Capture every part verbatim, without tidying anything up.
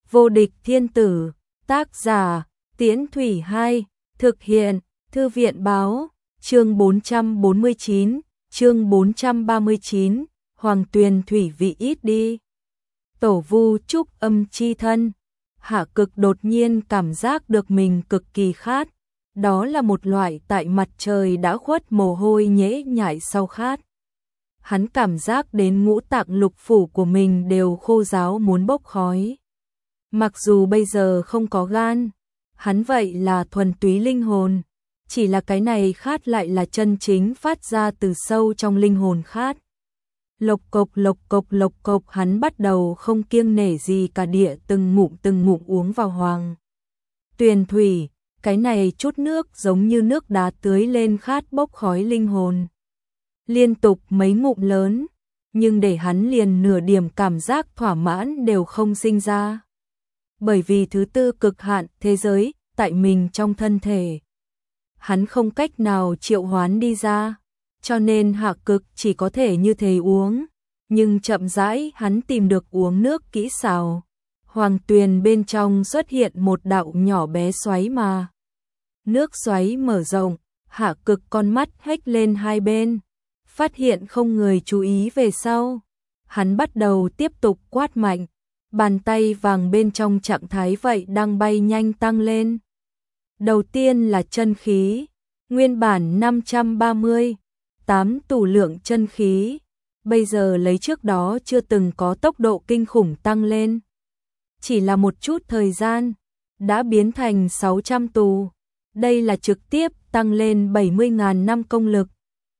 Vô địch thiên tử, tác giả, Tiễn Thủy hai, thực hiện, Thư viện báo, chương bốn trăm bốn mươi chín, chương bốn trăm ba mươi chín, Hoàng Tuyền thủy vị ít đi. Tổ vu trúc âm chi thân, Hạ Cực đột nhiên cảm giác được mình cực kỳ khát, đó là một loại tại mặt trời đã khuất mồ hôi nhễ nhại sau khát. Hắn cảm giác đến ngũ tạng lục phủ của mình đều khô ráo muốn bốc khói. Mặc dù bây giờ không có gan, hắn vậy là thuần túy linh hồn, chỉ là cái này khát lại là chân chính phát ra từ sâu trong linh hồn khát. Lộc cộc lộc cộc lộc cộc, hắn bắt đầu không kiêng nể gì cả địa từng ngụm từng ngụm uống vào Hoàng Tuyền thủy, cái này chút nước giống như nước đá tưới lên khát bốc khói linh hồn. Liên tục mấy ngụm lớn, nhưng để hắn liền nửa điểm cảm giác thỏa mãn đều không sinh ra. Bởi vì thứ tư cực hạn thế giới tại mình trong thân thể, hắn không cách nào triệu hoán đi ra, cho nên Hạ Cực chỉ có thể như thế uống. Nhưng chậm rãi hắn tìm được uống nước kỹ xảo. Hoàng tuyền bên trong xuất hiện một đạo nhỏ bé xoáy mà. Nước xoáy mở rộng, Hạ Cực con mắt hếch lên hai bên, phát hiện không người chú ý về sau. Hắn bắt đầu tiếp tục quát mạnh, bàn tay vàng bên trong trạng thái vậy đang bay nhanh tăng lên. Đầu tiên là chân khí, nguyên bản năm trăm ba mươi, tám tủ lượng chân khí, bây giờ lấy trước đó chưa từng có tốc độ kinh khủng tăng lên. Chỉ là một chút thời gian, đã biến thành sáu trăm tù, đây là trực tiếp tăng lên bảy mươi nghìn năm công lực.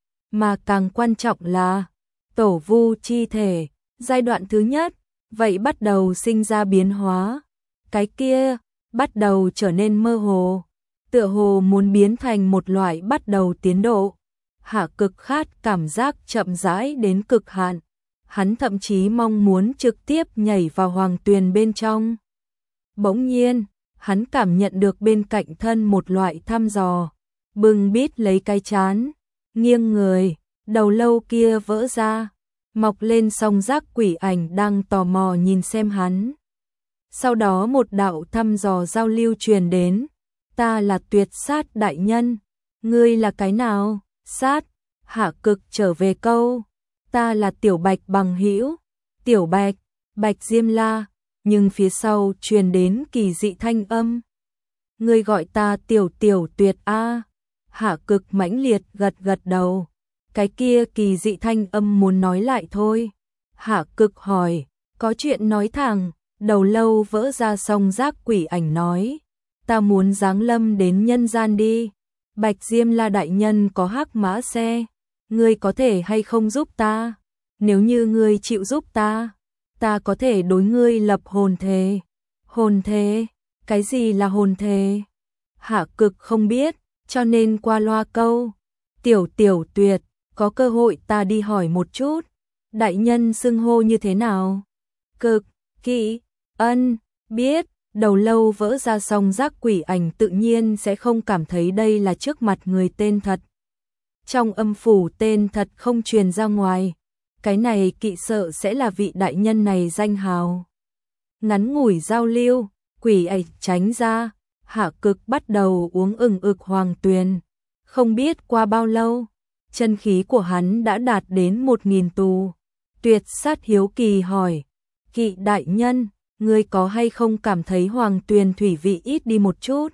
Mà càng quan trọng là, tổ vu chi thể, giai đoạn thứ nhất, vậy bắt đầu sinh ra biến hóa. Cái kia, bắt đầu trở nên mơ hồ, tựa hồ muốn biến thành một loại bắt đầu tiến độ. Hạ Cực khát cảm giác chậm rãi đến cực hạn, hắn thậm chí mong muốn trực tiếp nhảy vào Hoàng Tuyền bên trong. Bỗng nhiên, hắn cảm nhận được bên cạnh thân một loại thăm dò, bưng bít lấy cái trán, nghiêng người, đầu lâu kia vỡ ra, mọc lên song giác quỷ ảnh đang tò mò nhìn xem hắn. Sau đó một đạo thăm dò giao lưu truyền đến, ta là Tuyệt Sát đại nhân, ngươi là cái nào? Sát, Hạ Cực trở về câu, ta là Tiểu Bạch bằng hữu, Tiểu Bạch, Bạch Diêm La, nhưng phía sau truyền đến kỳ dị thanh âm. Ngươi gọi ta Tiểu Tiểu Tuyệt a? Hạ Cực mãnh liệt gật gật đầu. Cái kia kỳ dị thanh âm muốn nói lại thôi. Hạ Cực hỏi, có chuyện nói thẳng, đầu lâu vỡ ra song giác quỷ ảnh nói, ta muốn giáng lâm đến nhân gian đi. Bạch Diêm La đại nhân có hắc mã xe, ngươi có thể hay không giúp ta? Nếu như ngươi chịu giúp ta, ta có thể đối ngươi lập hồn thề. Hồn thề? Cái gì là hồn thề? Hạ Cực không biết, cho nên qua loa câu, Tiểu Tiểu Tuyệt, có cơ hội ta đi hỏi một chút, đại nhân xưng hô như thế nào? Cực, Kỵ, Ân, biết. Đầu lâu vỡ ra song giác quỷ ảnh tự nhiên sẽ không cảm thấy đây là trước mặt người tên thật. Trong âm phủ tên thật không truyền ra ngoài, cái này Kỵ sợ sẽ là vị đại nhân này danh hào. Ngắn ngủi giao lưu, quỷ ảnh tránh ra, Hạ Cực bắt đầu uống ừng ực Hoàng Tuyền. Không biết qua bao lâu, chân khí của hắn đã đạt đến một nghìn tù. Tuyệt Sát hiếu kỳ hỏi, Kỵ đại nhân, ngươi có hay không cảm thấy Hoàng Tuyền thủy vị ít đi một chút?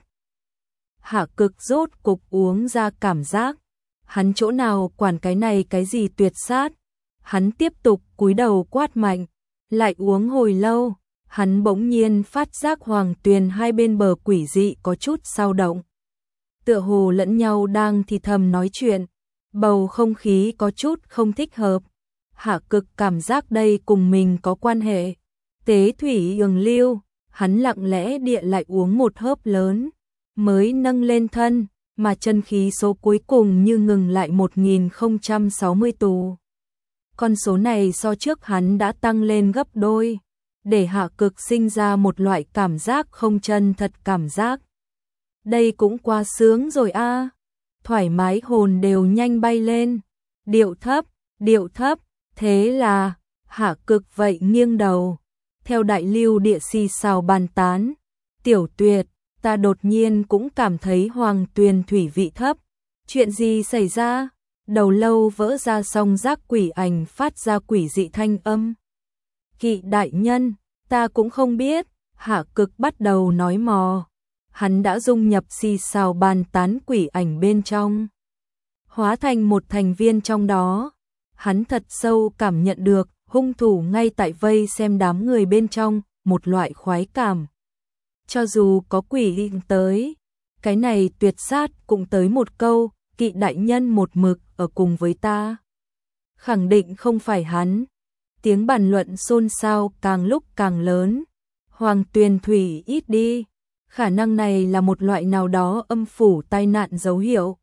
Hạ Cực rốt cục uống ra cảm giác, hắn chỗ nào quản cái này cái gì Tuyệt Sát, hắn tiếp tục cúi đầu quát mạnh, lại uống hồi lâu, hắn bỗng nhiên phát giác Hoàng Tuyền hai bên bờ quỷ dị có chút dao động. Tựa hồ lẫn nhau đang thì thầm nói chuyện, bầu không khí có chút không thích hợp. Hạ Cực cảm giác đây cùng mình có quan hệ. Tế thủy ường lưu, hắn lặng lẽ địa lại uống một hớp lớn, mới nâng lên thân, mà chân khí số cuối cùng như ngừng lại một nghìn không trăm sáu mươi tù. Con số này so trước hắn đã tăng lên gấp đôi, để Hạ Cực sinh ra một loại cảm giác không chân thật cảm giác. Đây cũng quá sướng rồi a, thoải mái hồn đều nhanh bay lên, điệu thấp, điệu thấp, thế là, Hạ Cực vậy nghiêng đầu. theo đại lưu địa xì xào bàn tán. Tiểu Tuyệt, ta đột nhiên cũng cảm thấy Hoàng Tuyền thủy vị thấp. Chuyện gì xảy ra? Đầu lâu vỡ ra song giác quỷ ảnh phát ra quỷ dị thanh âm. Kỵ đại nhân, ta cũng không biết. Hạ Cực bắt đầu nói mò. Hắn đã dung nhập xì xào bàn tán quỷ ảnh bên trong, hóa thành một thành viên trong đó. Hắn thật sâu cảm nhận được hung thủ ngay tại vây xem đám người bên trong, một loại khoái cảm. Cho dù có quỷ linh tới, cái này tuyệt sát cũng tới một câu, Kỵ đại nhân một mực ở cùng với ta. Khẳng định không phải hắn. Tiếng bàn luận xôn xao càng lúc càng lớn. Hoàng Tuyền thủy ít đi. Khả năng này là một loại nào đó âm phủ tai nạn dấu hiệu.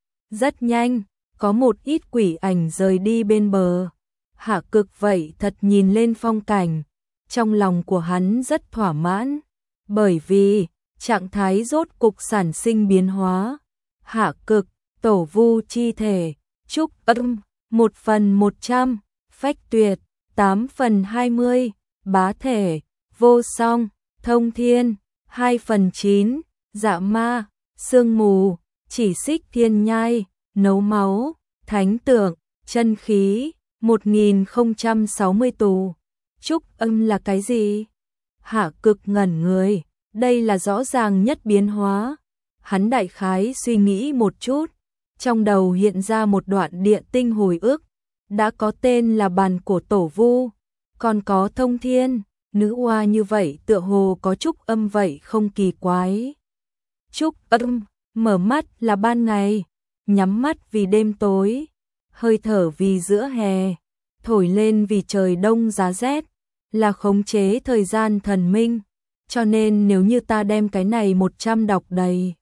Rất nhanh, có một ít quỷ ảnh rời đi bên bờ. Hạ Cực vậy thật nhìn lên phong cảnh. Trong lòng của hắn rất thỏa mãn. Bởi vì, trạng thái rốt cục sản sinh biến hóa. Hạ Cực, tổ vu chi thể, trúc âm, một phần một trăm, phách tuyệt, tám phần hai mươi, bá thể, vô song, thông thiên, hai phần chín, dạ ma, sương mù, chỉ xích thiên nhai, nấu máu, thánh tượng, chân khí, một nghìn không trăm sáu mươi tù. Trúc âm là cái gì? Hạ Cực ngẩn người, đây là rõ ràng nhất biến hóa. Hắn đại khái suy nghĩ một chút, trong đầu hiện ra một đoạn địa tinh hồi ức, đã có tên là bàn của tổ vu, còn có thông thiên, nữ oa như vậy tựa hồ có trúc âm vậy không kỳ quái. Trúc âm, mở mắt là ban ngày, nhắm mắt vì đêm tối, hơi thở vì giữa hè, thổi lên vì trời đông giá rét, là khống chế thời gian thần minh, cho nên nếu như ta đem cái này một trăm đọc đầy,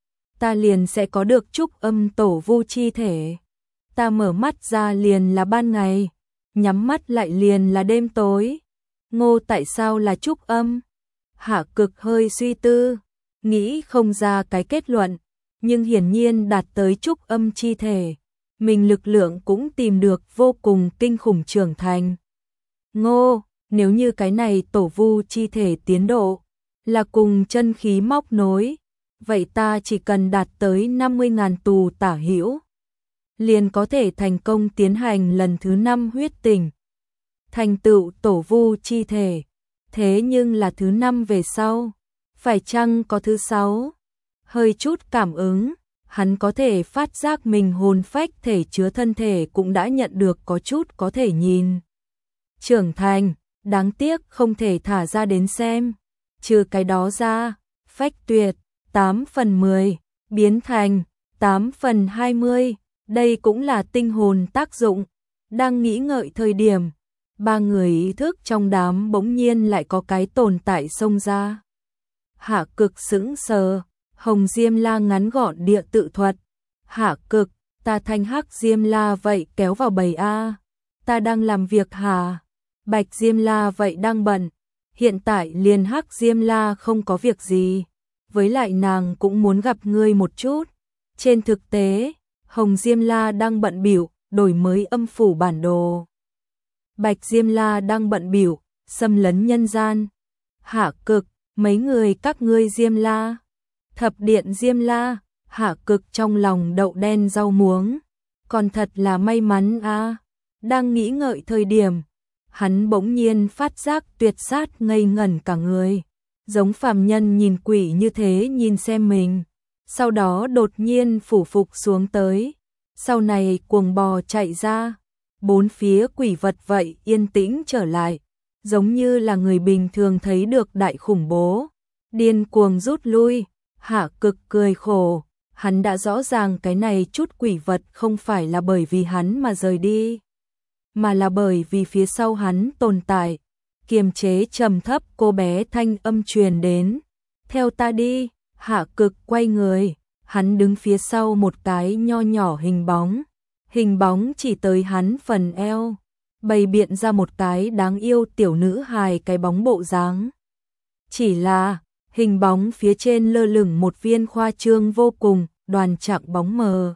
ta liền sẽ có được trúc âm tổ vu chi thể. Ta mở mắt ra liền là ban ngày, nhắm mắt lại liền là đêm tối. Ngô tại sao là trúc âm? Hạ Cực hơi suy tư, nghĩ không ra cái kết luận, nhưng hiển nhiên đạt tới trúc âm chi thể, mình lực lượng cũng tìm được vô cùng kinh khủng trưởng thành. Ngô, nếu như cái này tổ vu chi thể tiến độ là cùng chân khí móc nối, vậy ta chỉ cần đạt tới năm mươi nghìn tù tả hữu, liền có thể thành công tiến hành lần thứ năm huyết tỉnh, thành tựu tổ vu chi thể. Thế nhưng là thứ năm về sau, phải chăng có thứ sáu? Hơi chút cảm ứng, hắn có thể phát giác mình hồn phách thể chứa thân thể cũng đã nhận được có chút có thể nhìn. Trưởng thành, đáng tiếc không thể thả ra đến xem. Trừ cái đó ra, phách tuyệt, tám phần mười, biến thành, tám phần hai mươi, đây cũng là tinh hồn tác dụng. Đang nghĩ ngợi thời điểm, ba người ý thức trong đám bỗng nhiên lại có cái tồn tại xông ra. Hạ Cực sững sờ, Hồng Diêm La ngắn gọn địa tự thuật. Hạ Cực, ta thanh Hắc Diêm La vậy kéo vào bầy A. Ta đang làm việc hả? Bạch Diêm La vậy đang bận. Hiện tại liền Hắc Diêm La không có việc gì. Với lại nàng cũng muốn gặp ngươi một chút. Trên thực tế, Hồng Diêm La đang bận bịu đổi mới âm phủ bản đồ. Bạch Diêm La đang bận bịu xâm lấn nhân gian. Hạ Cực, mấy người các ngươi Diêm La, thập điện Diêm La. Hạ Cực trong lòng đậu đen rau muống, còn thật là may mắn a. À. Đang nghĩ ngợi thời điểm, hắn bỗng nhiên phát giác tuyệt sát ngây ngẩn cả người, giống phàm nhân nhìn quỷ như thế nhìn xem mình, sau đó đột nhiên phủ phục xuống tới, sau này cuồng bò chạy ra, bốn phía quỷ vật vậy yên tĩnh trở lại, giống như là người bình thường thấy được đại khủng bố, điên cuồng rút lui. Hạ Cực cười khổ, hắn đã rõ ràng cái này chút quỷ vật không phải là bởi vì hắn mà rời đi, mà là bởi vì phía sau hắn tồn tại. Kiềm chế trầm thấp cô bé thanh âm truyền đến, theo ta đi. Hạ Cực quay người, hắn đứng phía sau một cái nho nhỏ hình bóng, hình bóng chỉ tới hắn phần eo, bày biện ra một cái đáng yêu tiểu nữ hài cái bóng bộ dáng. Chỉ là hình bóng phía trên lơ lửng một viên khoa trương vô cùng đoàn trạng bóng mờ.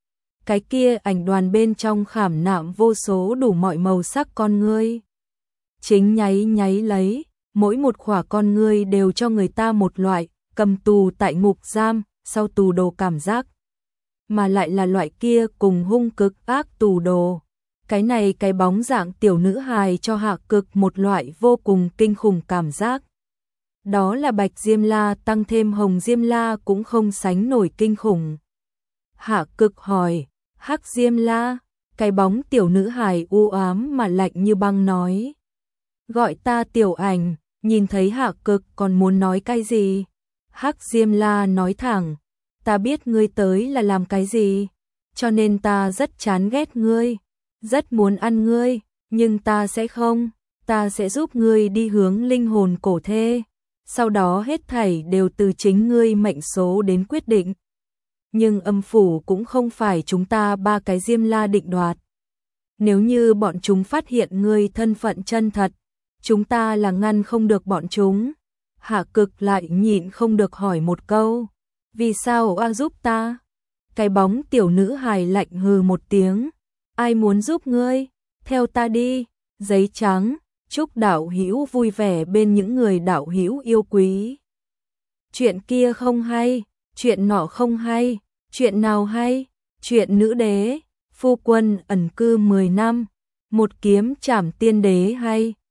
Cái kia ảnh đoàn bên trong khảm nạm vô số đủ mọi màu sắc con ngươi, chính nháy nháy lấy, mỗi một khỏa con ngươi đều cho người ta một loại cầm tù tại ngục giam, sau tù đồ cảm giác, mà lại là loại kia cùng hung cực ác tù đồ. Cái này cái bóng dạng tiểu nữ hài cho Hạ Cực một loại vô cùng kinh khủng cảm giác. Đó là Bạch Diêm La tăng thêm Hồng Diêm La cũng không sánh nổi kinh khủng. Hạ Cực hỏi, Hắc Diêm La, cái bóng tiểu nữ hài u ám mà lạnh như băng nói. Gọi ta Tiểu Ảnh, nhìn thấy Hạ Cực còn muốn nói cái gì? Hắc Diêm La nói thẳng, ta biết ngươi tới là làm cái gì, cho nên ta rất chán ghét ngươi, rất muốn ăn ngươi, nhưng ta sẽ không, ta sẽ giúp ngươi đi hướng linh hồn cổ thê, sau đó hết thảy đều từ chính ngươi mệnh số đến quyết định. Nhưng âm phủ cũng không phải chúng ta ba cái Diêm La định đoạt. Nếu như bọn chúng phát hiện ngươi thân phận chân thật, chúng ta là ngăn không được bọn chúng. Hạ Cực lại nhịn không được hỏi một câu, vì sao a giúp ta? Cái bóng tiểu nữ hài lạnh hừ một tiếng, ai muốn giúp ngươi, theo ta đi. Giấy trắng, chúc đạo hữu vui vẻ bên những người đạo hữu yêu quý. Chuyện kia không hay, chuyện nọ không hay, chuyện nào hay? Chuyện nữ đế, phu quân ẩn cư mười năm, một kiếm trảm tiên đế hay.